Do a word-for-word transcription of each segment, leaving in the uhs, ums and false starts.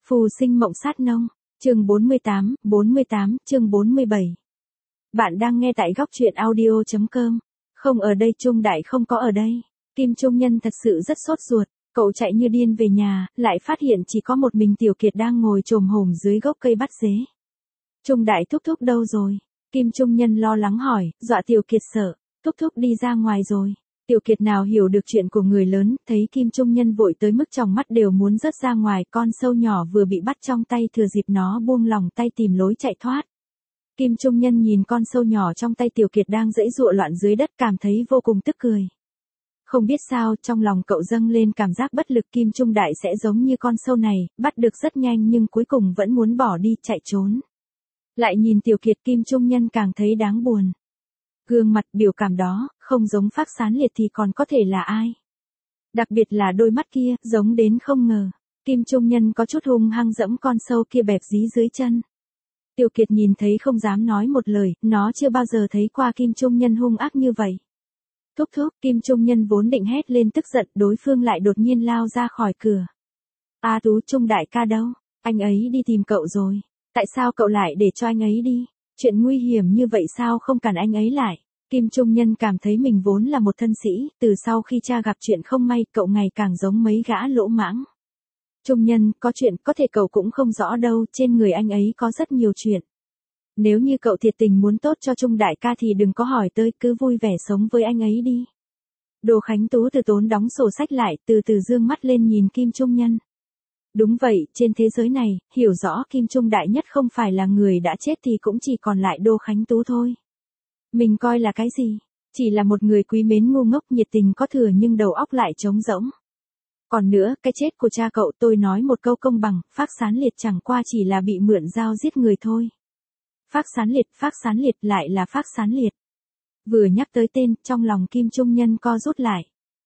Phù sinh mộng sát nông, chương bốn mươi tám, bốn mươi tám, chương bốn mươi bảy. Bạn đang nghe tại góc truyện audio chấm com. Không ở đây, Trung Đại không có ở đây. Kim Trung Nhân thật sự rất sốt ruột, cậu chạy như điên về nhà, lại phát hiện chỉ có một mình Tiểu Kiệt đang ngồi chồm hổm dưới gốc cây bắt dế. Trung Đại thúc thúc đâu rồi? Kim Trung Nhân lo lắng hỏi, dọa Tiểu Kiệt sợ, thúc thúc đi ra ngoài rồi. Tiểu Kiệt nào hiểu được chuyện của người lớn, thấy Kim Trung Nhân vội tới mức tròng mắt đều muốn rớt ra ngoài, con sâu nhỏ vừa bị bắt trong tay thừa dịp nó buông lỏng tay tìm lối chạy thoát. Kim Trung Nhân nhìn con sâu nhỏ trong tay Tiểu Kiệt đang giãy giụa loạn dưới đất, cảm thấy vô cùng tức cười. Không biết sao, trong lòng cậu dâng lên cảm giác bất lực. Kim Trung Đại sẽ giống như con sâu này, bắt được rất nhanh nhưng cuối cùng vẫn muốn bỏ đi, chạy trốn. Lại nhìn Tiểu Kiệt, Kim Trung Nhân càng thấy đáng buồn. Gương mặt biểu cảm đó, không giống Phác Sán Liệt thì còn có thể là ai. Đặc biệt là đôi mắt kia, giống đến không ngờ. Kim Trung Nhân có chút hung hăng dẫm con sâu kia bẹp dí dưới chân. Tiểu Kiệt nhìn thấy không dám nói một lời, nó chưa bao giờ thấy qua Kim Trung Nhân hung ác như vậy. Thúc thúc, Kim Trung Nhân vốn định hét lên tức giận, đối phương lại đột nhiên lao ra khỏi cửa. A Tú, Trung Đại ca đâu? Anh ấy đi tìm cậu rồi. Tại sao cậu lại để cho anh ấy đi? Chuyện nguy hiểm như vậy sao không cản anh ấy lại? Kim Trung Nhân cảm thấy mình vốn là một thân sĩ, từ sau khi cha gặp chuyện không may, cậu ngày càng giống mấy gã lỗ mãng. Trung Nhân, có chuyện có thể cậu cũng không rõ đâu, trên người anh ấy có rất nhiều chuyện. Nếu như cậu thiệt tình muốn tốt cho Trung Đại ca thì đừng có hỏi tới, cứ vui vẻ sống với anh ấy đi. Đồ Khánh Tú từ tốn đóng sổ sách lại, từ từ dương mắt lên nhìn Kim Trung Nhân. Đúng vậy, trên thế giới này, hiểu rõ Kim Trung Đại nhất không phải là người đã chết thì cũng chỉ còn lại Đô Khánh Tú thôi. Mình coi là cái gì? Chỉ là một người quý mến ngu ngốc, nhiệt tình có thừa nhưng đầu óc lại trống rỗng. Còn nữa, cái chết của cha cậu, tôi nói một câu công bằng, Phác Sán Liệt chẳng qua chỉ là bị mượn dao giết người thôi. Phác Sán Liệt, Phác Sán Liệt lại là Phác Sán Liệt. Vừa nhắc tới tên, trong lòng Kim Trung Nhân co rút lại.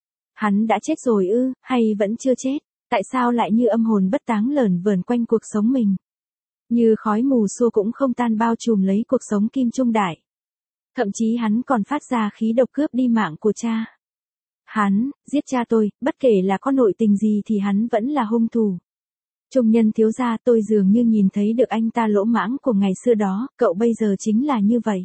Hắn đã chết rồi ư, hay vẫn chưa chết? Tại sao lại như âm hồn bất táng lởn vởn quanh cuộc sống mình? Như khói mù xua cũng không tan bao trùm lấy cuộc sống Kim Trung Đại. Thậm chí hắn còn phát ra khí độc cướp đi mạng của cha. Hắn, giết cha tôi, bất kể là có nội tình gì thì hắn vẫn là hung thủ. Trung Nhân thiếu gia, tôi dường như nhìn thấy được anh ta lỗ mãng của ngày xưa đó, cậu bây giờ chính là như vậy.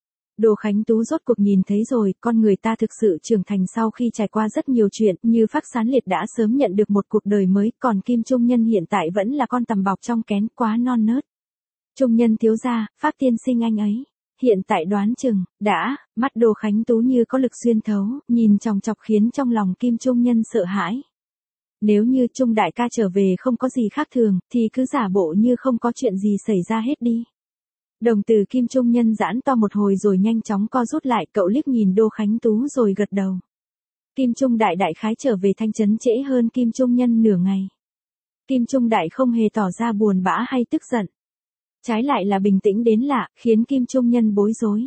Đồ Khánh Tú rốt cuộc nhìn thấy rồi, con người ta thực sự trưởng thành sau khi trải qua rất nhiều chuyện, như Phác Sán Liệt đã sớm nhận được một cuộc đời mới, còn Kim Trung Nhân hiện tại vẫn là con tằm bọc trong kén, quá non nớt. Trung Nhân thiếu gia, Phác tiên sinh anh ấy, hiện tại đoán chừng, đã, mắt Đồ Khánh Tú như có lực xuyên thấu, nhìn chòng chọc khiến trong lòng Kim Trung Nhân sợ hãi. Nếu như Trung Đại ca trở về không có gì khác thường, thì cứ giả bộ như không có chuyện gì xảy ra hết đi. Đồng tử Kim Trung Nhân giãn to một hồi rồi nhanh chóng co rút lại, cậu liếc nhìn Đô Khánh Tú rồi gật đầu. Kim Trung Đại đại khái trở về Thanh Trấn trễ hơn Kim Trung Nhân nửa ngày. Kim Trung Đại không hề tỏ ra buồn bã hay tức giận. Trái lại là bình tĩnh đến lạ, khiến Kim Trung Nhân bối rối.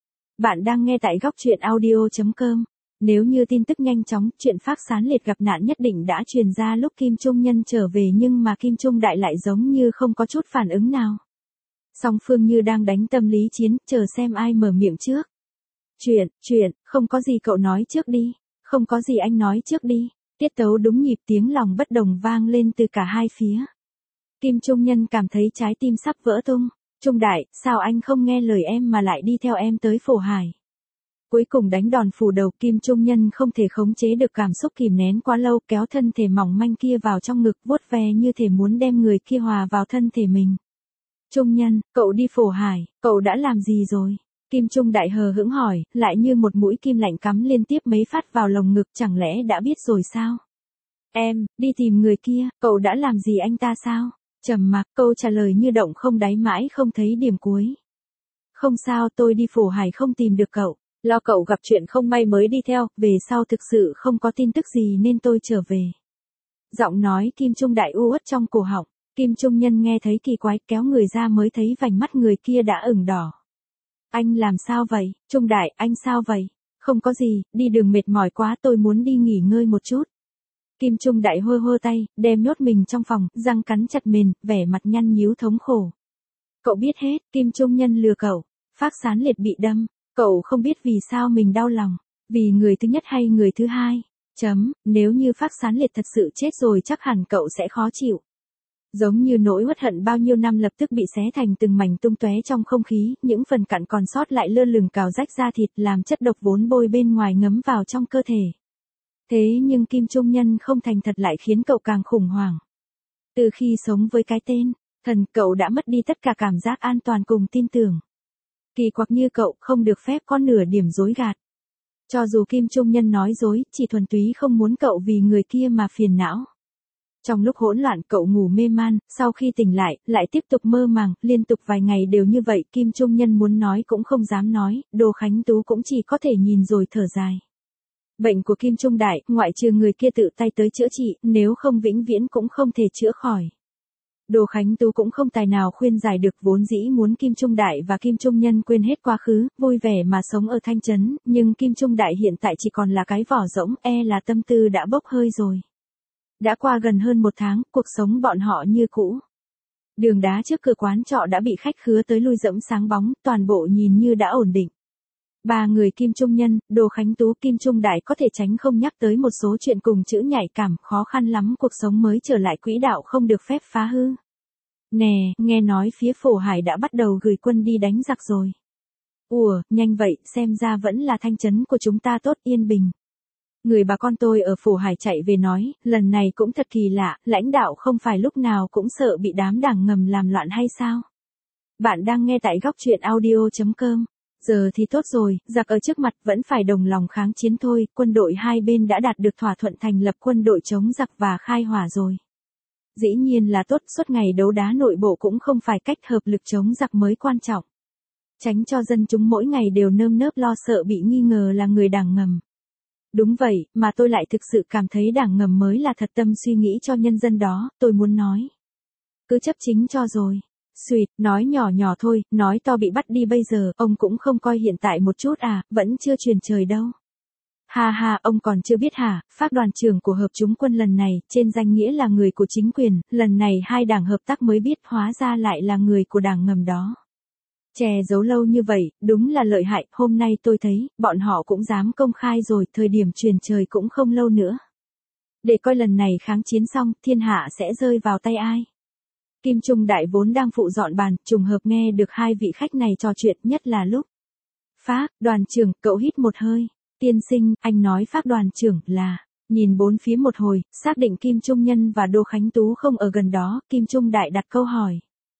Bạn đang nghe tại góc truyện audio chấm com. Nếu như tin tức nhanh chóng, chuyện Phác Sán Liệt gặp nạn nhất định đã truyền ra lúc Kim Trung Nhân trở về, nhưng mà Kim Trung Đại lại giống như không có chút phản ứng nào. Song phương như đang đánh tâm lý chiến, chờ xem ai mở miệng trước. Chuyện, chuyện, không có gì cậu nói trước đi, không có gì anh nói trước đi. Tiết tấu đúng nhịp, tiếng lòng bất đồng vang lên từ cả hai phía. Kim Trung Nhân cảm thấy trái tim sắp vỡ tung. Trung Đại, sao anh không nghe lời em mà lại đi theo em tới Phổ Hải? Cuối cùng đánh đòn phủ đầu, Kim Trung Nhân không thể khống chế được cảm xúc kìm nén quá lâu, kéo thân thể mỏng manh kia vào trong ngực, vuốt ve như thể muốn đem người kia hòa vào thân thể mình. Trung Nhân, cậu đi Phổ Hải, cậu đã làm gì rồi? Kim Trung Đại hờ hững hỏi, lại như một mũi kim lạnh cắm liên tiếp mấy phát vào lồng ngực, chẳng lẽ đã biết rồi sao? Em, đi tìm người kia, cậu đã làm gì anh ta sao? Trầm mặc, câu trả lời như động không đáy, mãi không thấy điểm cuối. Không sao, tôi đi Phổ Hải không tìm được cậu. Lo cậu gặp chuyện không may mới đi theo, về sau thực sự không có tin tức gì nên tôi trở về. Giọng nói Kim Trung Đại u uất trong cổ họng, Kim Trung Nhân nghe thấy kỳ quái, kéo người ra mới thấy vành mắt người kia đã ửng đỏ. Anh làm sao vậy? Trung Đại, anh sao vậy? Không có gì, đi đường mệt mỏi quá, tôi muốn đi nghỉ ngơi một chút. Kim Trung Đại hơ hơ tay, đem nhốt mình trong phòng, răng cắn chặt mền, vẻ mặt nhăn nhíu thống khổ. Cậu biết hết, Kim Trung Nhân lừa cậu, Phác Sán Liệt bị đâm. Cậu không biết vì sao mình đau lòng, vì người thứ nhất hay người thứ hai? Chấm, nếu như Phác Sán Liệt thật sự chết rồi chắc hẳn cậu sẽ khó chịu. Giống như nỗi uất hận bao nhiêu năm lập tức bị xé thành từng mảnh tung tóe trong không khí, những phần cặn còn sót lại lơ lửng cào rách da thịt làm chất độc vốn bôi bên ngoài ngấm vào trong cơ thể. Thế nhưng Kim Trung Nhân không thành thật lại khiến cậu càng khủng hoảng. Từ khi sống với cái tên thần, cậu đã mất đi tất cả cảm giác an toàn cùng tin tưởng. Kỳ quặc như cậu không được phép có nửa điểm dối gạt. Cho dù Kim Trung Nhân nói dối, chỉ thuần túy không muốn cậu vì người kia mà phiền não. Trong lúc hỗn loạn cậu ngủ mê man, sau khi tỉnh lại, lại tiếp tục mơ màng, liên tục vài ngày đều như vậy, Kim Trung Nhân muốn nói cũng không dám nói, Đồ Khánh Tú cũng chỉ có thể nhìn rồi thở dài. Bệnh của Kim Trung Đại, ngoại trừ người kia tự tay tới chữa trị, nếu không vĩnh viễn cũng không thể chữa khỏi. Đồ Khánh Tú cũng không tài nào khuyên giải được, vốn dĩ muốn Kim Trung Đại và Kim Trung Nhân quên hết quá khứ, vui vẻ mà sống ở Thanh Trấn, nhưng Kim Trung Đại hiện tại chỉ còn là cái vỏ rỗng, e là tâm tư đã bốc hơi rồi. Đã qua gần hơn một tháng, cuộc sống bọn họ như cũ. Đường đá trước cửa quán trọ đã bị khách khứa tới lui dẫm sáng bóng, toàn bộ nhìn như đã ổn định. Ba người Kim Trung Nhân, Đồ Khánh Tú, Kim Trung Đại có thể tránh không nhắc tới một số chuyện cùng chữ nhạy cảm, khó khăn lắm cuộc sống mới trở lại quỹ đạo không được phép phá hư. Nè, nghe nói phía Phổ Hải đã bắt đầu gửi quân đi đánh giặc rồi. Ủa, nhanh vậy, xem ra vẫn là Thanh Trấn của chúng ta tốt yên bình. Người bà con tôi ở Phổ Hải chạy về nói, lần này cũng thật kỳ lạ, lãnh đạo không phải lúc nào cũng sợ bị đám đảng ngầm làm loạn hay sao? Bạn đang nghe tại góc truyện audio chấm com. Giờ thì tốt rồi, giặc ở trước mặt vẫn phải đồng lòng kháng chiến thôi, quân đội hai bên đã đạt được thỏa thuận thành lập quân đội chống giặc và khai hỏa rồi. Dĩ nhiên là tốt, suốt ngày đấu đá nội bộ cũng không phải cách hợp lực chống giặc mới quan trọng. Tránh cho dân chúng mỗi ngày đều nơm nớp lo sợ bị nghi ngờ là người đảng ngầm. Đúng vậy, mà tôi lại thực sự cảm thấy đảng ngầm mới là thật tâm suy nghĩ cho nhân dân đó, tôi muốn nói. Cứ chấp chính cho rồi. Xuyệt, nói nhỏ nhỏ thôi, nói to bị bắt đi bây giờ, ông cũng không coi hiện tại một chút à, vẫn chưa truyền trời đâu. Ha ha, ông còn chưa biết hả, Phác đoàn trưởng của hợp chúng quân lần này, trên danh nghĩa là người của chính quyền, lần này hai đảng hợp tác mới biết hóa ra lại là người của đảng ngầm đó. Che giấu lâu như vậy, đúng là lợi hại, hôm nay tôi thấy, bọn họ cũng dám công khai rồi, thời điểm truyền trời cũng không lâu nữa. Để coi lần này kháng chiến xong, thiên hạ sẽ rơi vào tay ai. Kim Trung Đại vốn đang phụ dọn bàn, trùng hợp nghe được hai vị khách này trò chuyện, nhất là lúc. Phác, đoàn trưởng, cậu hít một hơi. Tiên sinh, anh nói Phác đoàn trưởng là, nhìn bốn phía một hồi, xác định Kim Trung Nhân và Đô Khánh Tú không ở gần đó, Kim Trung Đại đặt câu hỏi.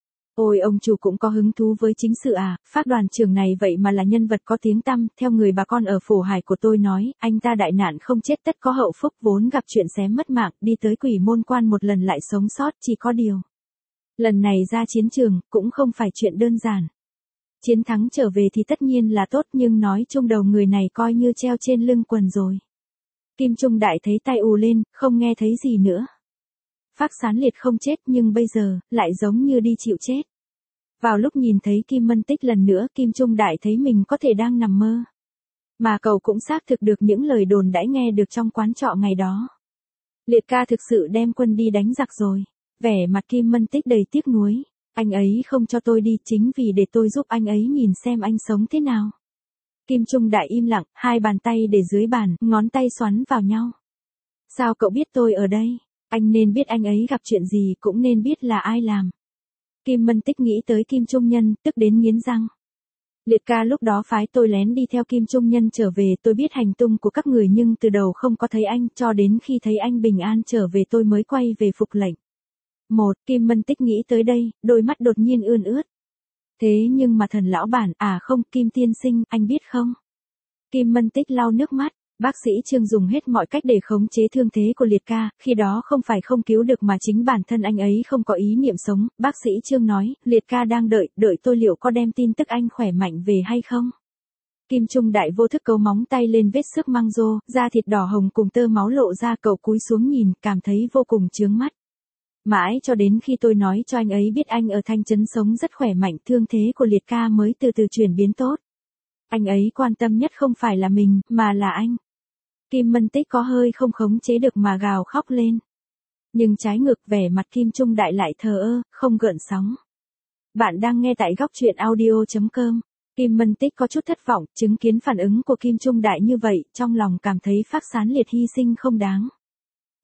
Ôi ông chủ cũng có hứng thú với chính sự à, Phác đoàn trưởng này vậy mà là nhân vật có tiếng tăm, theo người bà con ở Phổ Hải của tôi nói, anh ta đại nạn không chết tất có hậu phúc, vốn gặp chuyện xém mất mạng, đi tới Quỷ Môn Quan một lần lại sống sót, chỉ có điều. Lần này ra chiến trường, cũng không phải chuyện đơn giản. Chiến thắng trở về thì tất nhiên là tốt, nhưng nói chung đầu người này coi như treo trên lưng quần rồi. Kim Trung Đại thấy tay ù lên, không nghe thấy gì nữa. Phác Sán Liệt không chết nhưng bây giờ, lại giống như đi chịu chết. Vào lúc nhìn thấy Kim Mân Tích lần nữa, Kim Trung Đại thấy mình có thể đang nằm mơ. Mà cậu cũng xác thực được những lời đồn đãi nghe được trong quán trọ ngày đó. Liệt ca thực sự đem quân đi đánh giặc rồi. Vẻ mặt Kim Mân Tích đầy tiếc nuối. Anh ấy không cho tôi đi chính vì để tôi giúp anh ấy nhìn xem anh sống thế nào. Kim Trung Đại im lặng, hai bàn tay để dưới bàn, ngón tay xoắn vào nhau. Sao cậu biết tôi ở đây? Anh nên biết anh ấy gặp chuyện gì, cũng nên biết là ai làm. Kim Mân Tích nghĩ tới Kim Trung Nhân, tức đến nghiến răng. Liệt ca lúc đó phái tôi lén đi theo Kim Trung Nhân trở về, tôi biết hành tung của các người nhưng từ đầu không có thấy anh, cho đến khi thấy anh bình an trở về tôi mới quay về phục lệnh. Một, Kim Mân Tích nghĩ tới đây, đôi mắt đột nhiên ươn ướt. Thế nhưng mà thần lão bản, à không, Kim tiên sinh, anh biết không? Kim Mân Tích lau nước mắt, bác sĩ Trương dùng hết mọi cách để khống chế thương thế của Liệt ca, khi đó không phải không cứu được mà chính bản thân anh ấy không có ý niệm sống, bác sĩ Trương nói, Liệt ca đang đợi, đợi tôi liệu có đem tin tức anh khỏe mạnh về hay không? Kim Trung Đại vô thức cấu móng tay lên vết xước măng rô, da thịt đỏ hồng cùng tơ máu lộ ra, cậu cúi xuống nhìn, cảm thấy vô cùng chướng mắt. Mãi cho đến khi tôi nói cho anh ấy biết anh ở Thanh Trấn sống rất khỏe mạnh, thương thế của Liệt ca mới từ từ chuyển biến tốt. Anh ấy quan tâm nhất không phải là mình, mà là anh. Kim Mân Tích có hơi không khống chế được mà gào khóc lên. Nhưng trái ngược vẻ mặt Kim Trung Đại lại thờ ơ, không gợn sóng. Bạn đang nghe tại góc truyện audio chấm com. Kim Mân Tích có chút thất vọng, chứng kiến phản ứng của Kim Trung Đại như vậy, trong lòng cảm thấy Phác Sán Liệt hy sinh không đáng.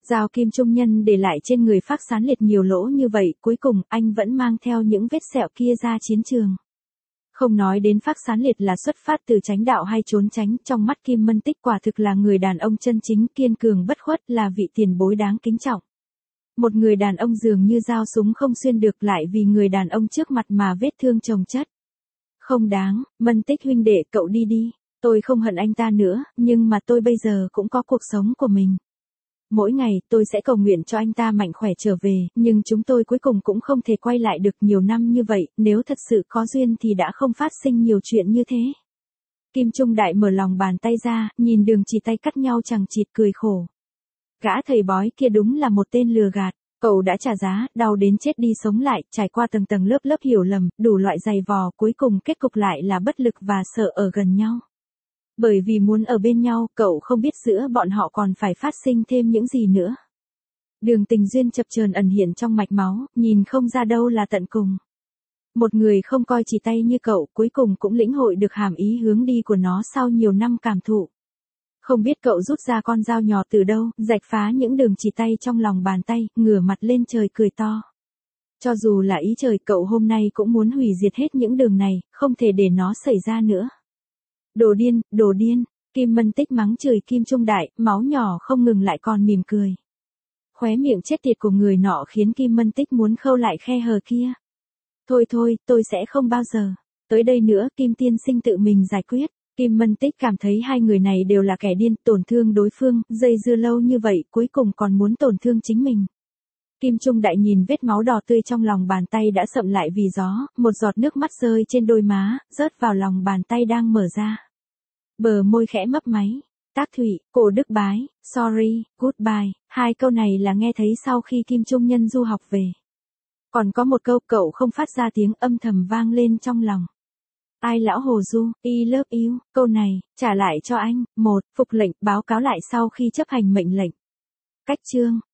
Dao kim trung nhân để lại trên người Phác Sán Liệt nhiều lỗ như vậy, cuối cùng anh vẫn mang theo những vết sẹo kia ra chiến trường. Không nói đến Phác Sán Liệt là xuất phát từ chánh đạo hay trốn tránh, trong mắt Kim Mân Tích quả thực là người đàn ông chân chính, kiên cường bất khuất, là vị tiền bối đáng kính trọng. Một người đàn ông dường như dao súng không xuyên được, lại vì người đàn ông trước mặt mà vết thương chồng chất. Không đáng, Mân Tích huynh đệ, cậu đi đi. Tôi không hận anh ta nữa, nhưng mà tôi bây giờ cũng có cuộc sống của mình. Mỗi ngày, tôi sẽ cầu nguyện cho anh ta mạnh khỏe trở về, nhưng chúng tôi cuối cùng cũng không thể quay lại được nhiều năm như vậy, nếu thật sự có duyên thì đã không phát sinh nhiều chuyện như thế. Kim Trung Đại mở lòng bàn tay ra, nhìn đường chỉ tay cắt nhau chằng chịt cười khổ. Gã thầy bói kia đúng là một tên lừa gạt, cậu đã trả giá, đau đến chết đi sống lại, trải qua tầng tầng lớp lớp hiểu lầm, đủ loại dày vò, cuối cùng kết cục lại là bất lực và sợ ở gần nhau. Bởi vì muốn ở bên nhau, cậu không biết giữa bọn họ còn phải phát sinh thêm những gì nữa. Đường tình duyên chập chờn ẩn hiện trong mạch máu, nhìn không ra đâu là tận cùng. Một người không coi chỉ tay như cậu, cuối cùng cũng lĩnh hội được hàm ý hướng đi của nó sau nhiều năm cảm thụ. Không biết cậu rút ra con dao nhọn từ đâu, rạch phá những đường chỉ tay trong lòng bàn tay, ngửa mặt lên trời cười to. Cho dù là ý trời, cậu hôm nay cũng muốn hủy diệt hết những đường này, không thể để nó xảy ra nữa. Đồ điên, đồ điên, Kim Mân Tích mắng chửi Kim Trung Đại, máu nhỏ không ngừng lại còn mỉm cười. Khóe miệng chết tiệt của người nọ khiến Kim Mân Tích muốn khâu lại khe hở kia. Thôi thôi, tôi sẽ không bao giờ. Tới đây nữa, Kim tiên sinh tự mình giải quyết. Kim Mân Tích cảm thấy hai người này đều là kẻ điên, tổn thương đối phương, dây dưa lâu như vậy, cuối cùng còn muốn tổn thương chính mình. Kim Trung Đại nhìn vết máu đỏ tươi trong lòng bàn tay đã sậm lại vì gió, một giọt nước mắt rơi trên đôi má, rớt vào lòng bàn tay đang mở ra. Bờ môi khẽ mấp máy. Tác Thụy, Cổ Đức Bái, sorry, goodbye, hai câu này là nghe thấy sau khi Kim Trung Nhân du học về. Còn có một câu cậu không phát ra tiếng, âm thầm vang lên trong lòng. Ai lão Hồ Du, I love you, câu này, trả lại cho anh. Một, phục lệnh, báo cáo lại sau khi chấp hành mệnh lệnh. Cách chương.